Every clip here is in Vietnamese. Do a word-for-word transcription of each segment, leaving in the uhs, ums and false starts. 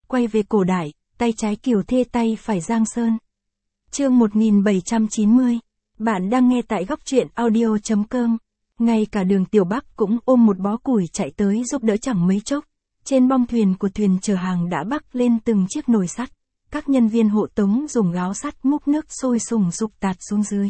quay về cổ đại, tay trái Kiều Thê tay phải Giang Sơn. Chương một nghìn bảy trăm chín mươi. Bạn đang nghe tại góc truyện audio chấm com. Ngay cả Đường Tiểu Bắc cũng ôm một bó củi chạy tới giúp đỡ chẳng mấy chốc. Trên bong thuyền của thuyền chở hàng đã bắc lên từng chiếc nồi sắt. Các nhân viên hộ tống dùng gáo sắt múc nước sôi sùng sục tạt xuống dưới.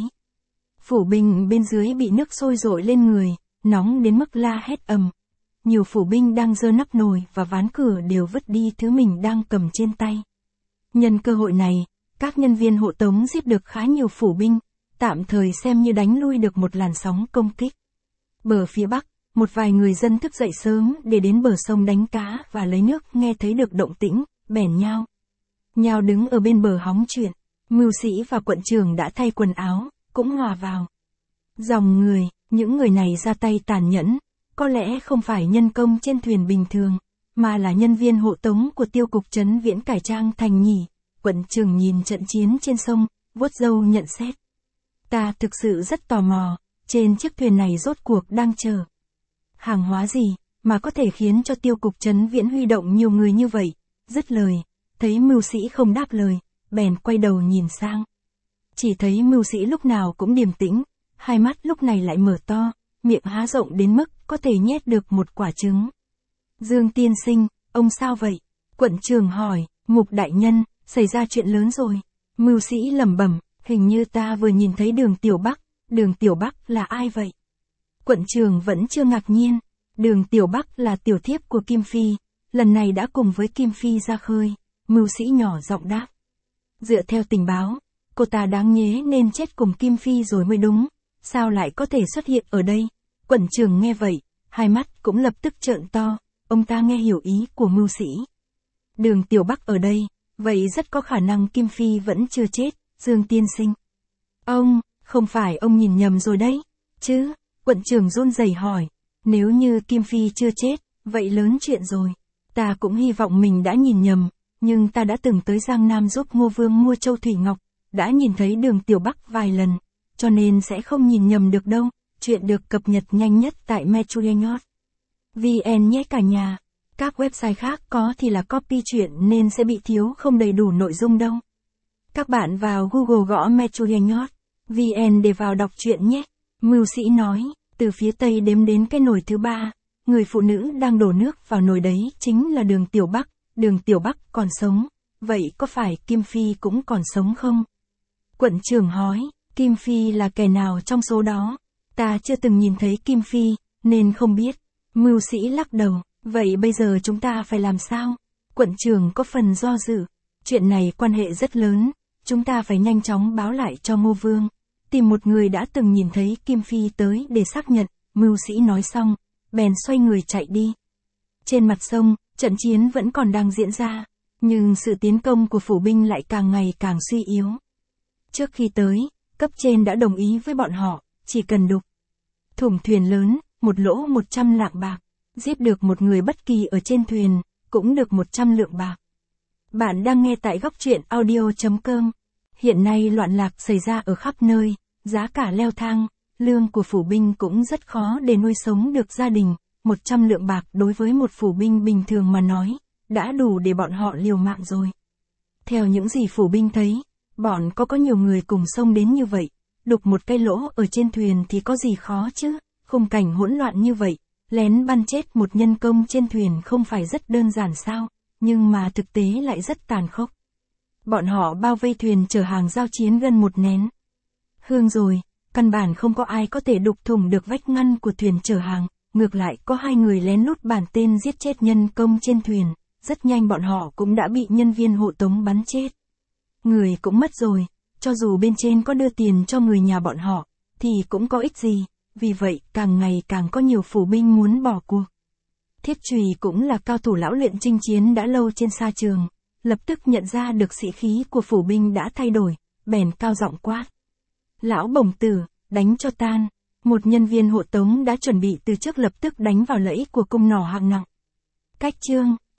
Phủ binh bên dưới bị nước sôi dội lên người, nóng đến mức la hét ầm. Nhiều phủ binh đang giơ nắp nồi và ván cửa đều vứt đi thứ mình đang cầm trên tay. Nhân cơ hội này, các nhân viên hộ tống giết được khá nhiều phủ binh, tạm thời xem như đánh lui được một làn sóng công kích. Bờ phía bắc, một vài người dân thức dậy sớm để đến bờ sông đánh cá và lấy nước, nghe thấy được động tĩnh, bèn nhao. Nhao đứng ở bên bờ hóng chuyện, mưu sĩ và quận trưởng đã thay quần áo, cũng hòa vào. Dòng người, những người này ra tay tàn nhẫn, có lẽ không phải nhân công trên thuyền bình thường, mà là nhân viên hộ tống của tiêu cục trấn Viễn cải trang thành nhỉ. Quận trưởng nhìn trận chiến trên sông, vuốt râu nhận xét. Ta thực sự rất tò mò, trên chiếc thuyền này rốt cuộc đang chờ hàng hóa gì, mà có thể khiến cho tiêu cục trấn Viễn huy động nhiều người như vậy. Dứt lời, thấy mưu sĩ không đáp lời, bèn quay đầu nhìn sang. Chỉ thấy mưu sĩ lúc nào cũng điềm tĩnh, hai mắt lúc này lại mở to, miệng há rộng đến mức có thể nhét được một quả trứng. Dương tiên sinh, ông sao vậy? Quận trưởng hỏi. Mục đại nhân, xảy ra chuyện lớn rồi. Mưu sĩ lẩm bẩm, hình như ta vừa nhìn thấy Đường Tiểu Bắc. Đường Tiểu Bắc là ai vậy? Quận trưởng vẫn chưa ngạc nhiên. Đường Tiểu Bắc là tiểu thiếp của Kim Phi, lần này đã cùng với Kim Phi ra khơi. Mưu sĩ nhỏ giọng đáp. Dựa theo tình báo, cô ta đáng nhế nên chết cùng Kim Phi rồi mới đúng. Sao lại có thể xuất hiện ở đây? Quận trưởng nghe vậy, hai mắt cũng lập tức trợn to. Ông ta nghe hiểu ý của mưu sĩ. Đường Tiểu Bắc ở đây, vậy rất có khả năng Kim Phi vẫn chưa chết, Dương tiên sinh. Ông, không phải ông nhìn nhầm rồi đấy, chứ? Quận trưởng run rẩy hỏi. Nếu như Kim Phi chưa chết, vậy lớn chuyện rồi. Ta cũng hy vọng mình đã nhìn nhầm, nhưng ta đã từng tới Giang Nam giúp Ngô Vương mua châu thủy ngọc, đã nhìn thấy Đường Tiểu Bắc vài lần, cho nên sẽ không nhìn nhầm được đâu. Chuyện được cập nhật nhanh nhất tại Metro.vn nhé cả nhà. Các website khác có thì là copy chuyện nên sẽ bị thiếu không đầy đủ nội dung đâu. Các bạn vào Google gõ Metro.vn để vào đọc truyện nhé. Mưu sĩ nói, từ phía tây đếm đến cái nồi thứ ba, người phụ nữ đang đổ nước vào nồi đấy chính là Đường Tiểu Bắc. Đường Tiểu Bắc còn sống, vậy có phải Kim Phi cũng còn sống không? Quận trưởng hỏi, Kim Phi là kẻ nào trong số đó? Ta chưa từng nhìn thấy Kim Phi, nên không biết. Mưu sĩ lắc đầu, vậy bây giờ chúng ta phải làm sao? Quận trưởng có phần do dự. Chuyện này quan hệ rất lớn, chúng ta phải nhanh chóng báo lại cho Ngô Vương. Tìm một người đã từng nhìn thấy Kim Phi tới để xác nhận. Mưu sĩ nói xong, bèn xoay người chạy đi. Trên mặt sông, trận chiến vẫn còn đang diễn ra, nhưng sự tiến công của phủ binh lại càng ngày càng suy yếu. Trước khi tới, cấp trên đã đồng ý với bọn họ, chỉ cần đục thủng thuyền lớn, một lỗ một trăm lạng bạc, giết được một người bất kỳ ở trên thuyền, cũng được một trăm lượng bạc. Bạn đang nghe tại góc truyện audio chấm com. Hiện nay loạn lạc xảy ra ở khắp nơi, giá cả leo thang, lương của phủ binh cũng rất khó để nuôi sống được gia đình. một trăm lượng bạc đối với một phủ binh bình thường mà nói, đã đủ để bọn họ liều mạng rồi. Theo những gì phủ binh thấy, bọn có có nhiều người cùng xông đến như vậy, đục một cái lỗ ở trên thuyền thì có gì khó chứ? Khung cảnh hỗn loạn như vậy, lén bắn chết một nhân công trên thuyền không phải rất đơn giản sao, nhưng mà thực tế lại rất tàn khốc. Bọn họ bao vây thuyền chở hàng giao chiến gần một nén hương rồi, căn bản không có ai có thể đục thủng được vách ngăn của thuyền chở hàng. Ngược lại có hai người lén lút bản tên giết chết nhân công trên thuyền, rất nhanh bọn họ cũng đã bị nhân viên hộ tống bắn chết. Người cũng mất rồi, cho dù bên trên có đưa tiền cho người nhà bọn họ, thì cũng có ích gì, vì vậy càng ngày càng có nhiều phủ binh muốn bỏ cuộc. Thiết Trùy cũng là cao thủ lão luyện chinh chiến đã lâu trên sa trường, lập tức nhận ra được sĩ khí của phủ binh đã thay đổi, bèn cao giọng quát. Lão bổng tử, đánh cho tan. Một nhân viên hộ tống đã chuẩn bị từ trước lập tức đánh vào lẫy của cung nỏ hạng nặng. Cách chương